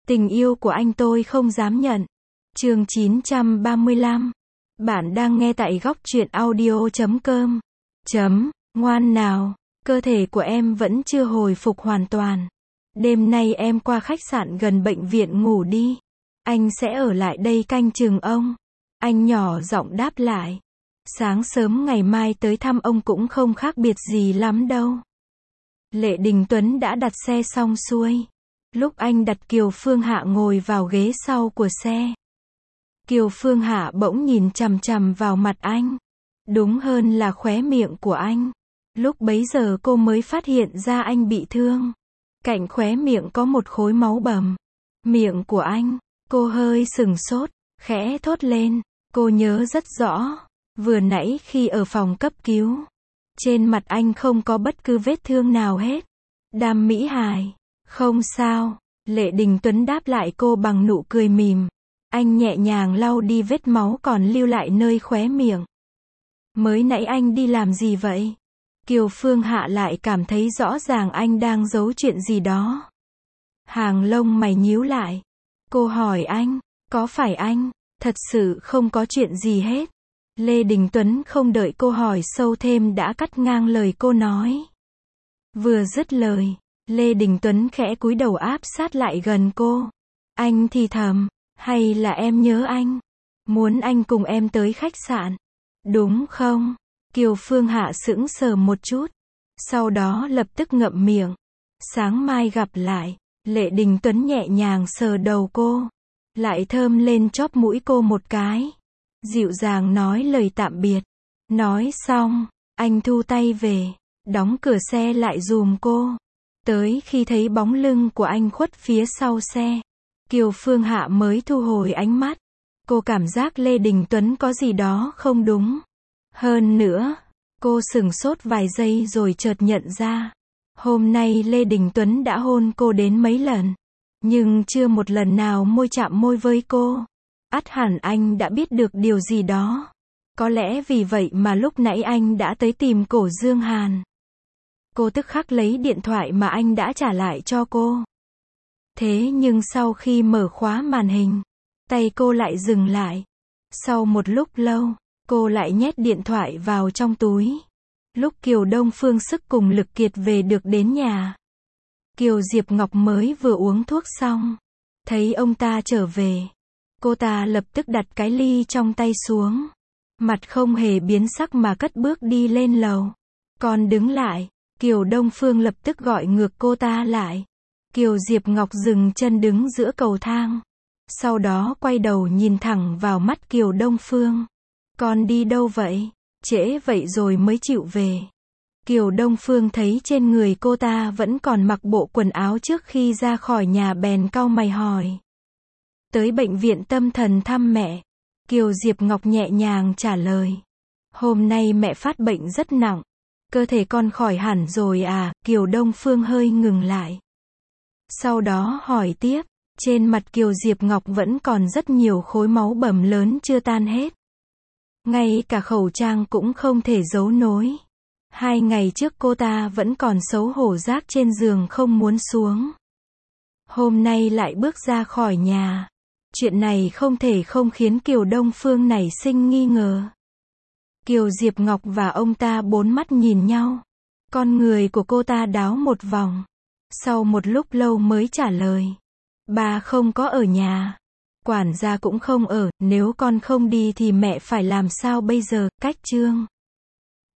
Tình yêu của anh tôi không dám nhận. Chương 935. Bạn đang nghe tại góc truyện audio.com. Ngoan nào, cơ thể của em vẫn chưa hồi phục hoàn toàn. Đêm nay em qua khách sạn gần bệnh viện ngủ đi. Anh sẽ ở lại đây canh chừng ông. Anh nhỏ giọng đáp lại. Sáng sớm ngày mai tới thăm ông cũng không khác biệt gì lắm đâu. Lệ Đình Tuấn đã đặt xe xong xuôi. Lúc anh đặt Kiều Phương Hạ ngồi vào ghế sau của xe. Kiều Phương Hạ bỗng nhìn chằm chằm vào mặt anh. Đúng hơn là khóe miệng của anh. Lúc bấy giờ cô mới phát hiện ra anh bị thương. Cạnh khóe miệng có một khối máu bầm. Miệng của anh. Cô hơi sừng sốt, khẽ thốt lên. Cô nhớ rất rõ. Vừa nãy khi ở phòng cấp cứu. Trên mặt anh không có bất cứ vết thương nào hết. Đàm Mỹ Hải. Không sao. Lệ Đình Tuấn đáp lại cô bằng nụ cười mỉm. Anh nhẹ nhàng lau đi vết máu còn lưu lại nơi khóe miệng. Mới nãy anh đi làm gì vậy? Kiều Phương Hạ lại cảm thấy rõ ràng anh đang giấu chuyện gì đó. Hàng lông mày nhíu lại. Cô hỏi anh, có phải anh thật sự không có chuyện gì hết? Lê Đình Tuấn không đợi cô hỏi sâu thêm đã cắt ngang lời cô nói. Vừa dứt lời, Lê Đình Tuấn khẽ cúi đầu áp sát lại gần cô. Anh thì thầm, hay là em nhớ anh? Muốn anh cùng em tới khách sạn? Đúng không? Kiều Phương Hạ sững sờ một chút. Sau đó lập tức ngậm miệng. Sáng mai gặp lại. Lệ Đình Tuấn nhẹ nhàng sờ đầu cô. Lại thơm lên chóp mũi cô một cái. Dịu dàng nói lời tạm biệt. Nói xong, anh thu tay về. Đóng cửa xe lại giùm cô. Tới khi thấy bóng lưng của anh khuất phía sau xe. Kiều Phương Hạ mới thu hồi ánh mắt. Cô cảm giác Lê Đình Tuấn có gì đó không đúng. Hơn nữa, cô sửng sốt vài giây rồi chợt nhận ra. Hôm nay Lê Đình Tuấn đã hôn cô đến mấy lần. Nhưng chưa một lần nào môi chạm môi với cô. Ắt hẳn anh đã biết được điều gì đó. Có lẽ vì vậy mà lúc nãy anh đã tới tìm Cổ Dương Hàn. Cô tức khắc lấy điện thoại mà anh đã trả lại cho cô. Thế nhưng sau khi mở khóa màn hình, tay cô lại dừng lại. Sau một lúc lâu, cô lại nhét điện thoại vào trong túi. Lúc Kiều Đông Phương sức cùng lực kiệt về được đến nhà. Kiều Diệp Ngọc mới vừa uống thuốc xong. Thấy ông ta trở về. Cô ta lập tức đặt cái ly trong tay xuống. Mặt không hề biến sắc mà cất bước đi lên lầu. Còn đứng lại, Kiều Đông Phương lập tức gọi ngược cô ta lại. Kiều Diệp Ngọc dừng chân đứng giữa cầu thang. Sau đó quay đầu nhìn thẳng vào mắt Kiều Đông Phương. Con đi đâu vậy? Trễ vậy rồi mới chịu về. Kiều Đông Phương thấy trên người cô ta vẫn còn mặc bộ quần áo trước khi ra khỏi nhà bèn cau mày hỏi. Tới bệnh viện tâm thần thăm mẹ. Kiều Diệp Ngọc nhẹ nhàng trả lời. Hôm nay mẹ phát bệnh rất nặng. Cơ thể con khỏi hẳn rồi à? Kiều Đông Phương hơi ngừng lại. Sau đó hỏi tiếp. Trên mặt Kiều Diệp Ngọc vẫn còn rất nhiều khối máu bầm lớn chưa tan hết. Ngay cả khẩu trang cũng không thể giấu nối. 2 ngày trước cô ta vẫn còn xấu hổ rác trên giường không muốn xuống. Hôm nay lại bước ra khỏi nhà. Chuyện này không thể không khiến Kiều Đông Phương nảy sinh nghi ngờ. Kiều Diệp Ngọc và ông ta bốn mắt nhìn nhau. Con người của cô ta đảo một vòng. Sau một lúc lâu mới trả lời. Ba không có ở nhà. Quản gia cũng không ở, nếu con không đi thì mẹ phải làm sao bây giờ? Cách Trương